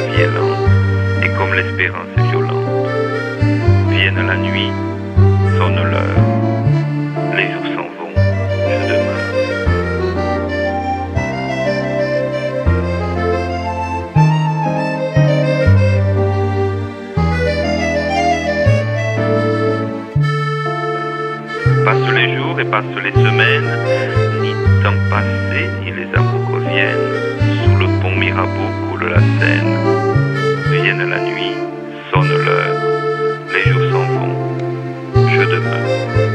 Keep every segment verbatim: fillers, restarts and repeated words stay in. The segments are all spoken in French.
vie est lente, et comme l'espérance est violente. Vienne la nuit, sonne l'heure, les jours s'en vont, je demeure. Passent les jours et passent les semaines, ni temps passé, ni les amours reviennent. Sous le pont Mirabeau coule la Seine. Vienne la nuit, sonne l'heure, les jours s'en vont, je demeure.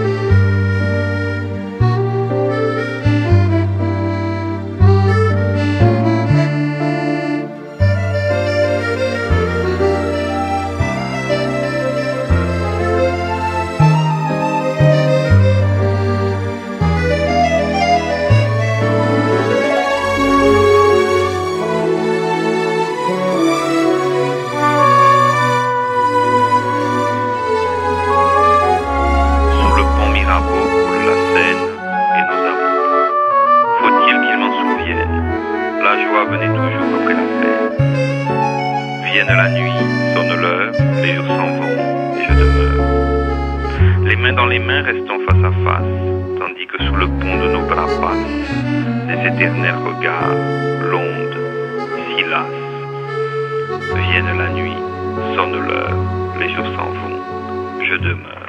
La joie venait toujours après la peine. Vienne la nuit, sonne l'heure, les jours s'en vont, et je demeure. Les mains dans les mains, restons face à face, tandis que sous le pont de nos bras passent des éternels regards, l'onde, si lasse. Vienne la nuit, sonne l'heure, les jours s'en vont, je demeure.